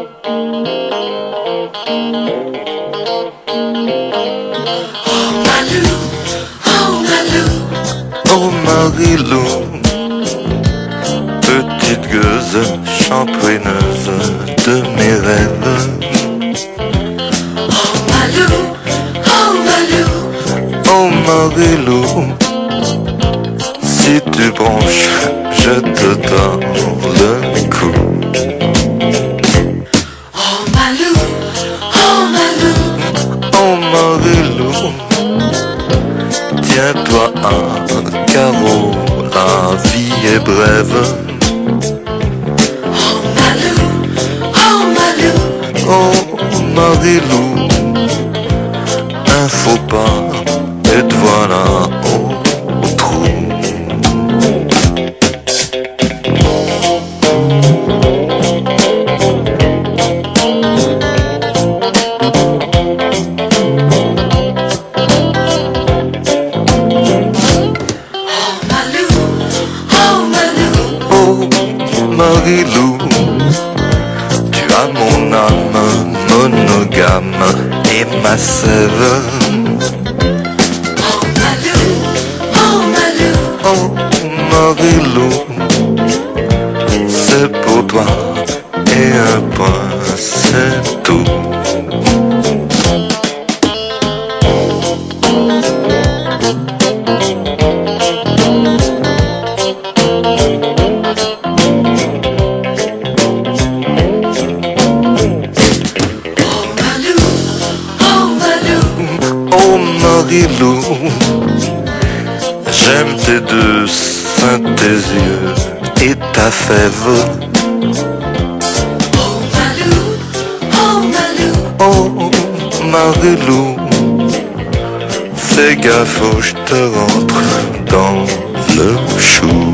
Oh Marilou, petite gueuse champouineuse de mes rêves. Oh Marilou, si tu bronches, je te donne le coup. Oh Marilou, tiens-toi un carreau, la vie est brève. Oh Marilou, un faux pas, et te voilà au trou. Oh Marilou, tu as mon âme monogame et ma sève. Oh Marilou, c'est pour toi et un point, c'est tout. Oh Marilou, j'aime tes deux seins, tes yeux et ta fève. Oh Marilou, fais gaffe ou je te rentre dans le chou.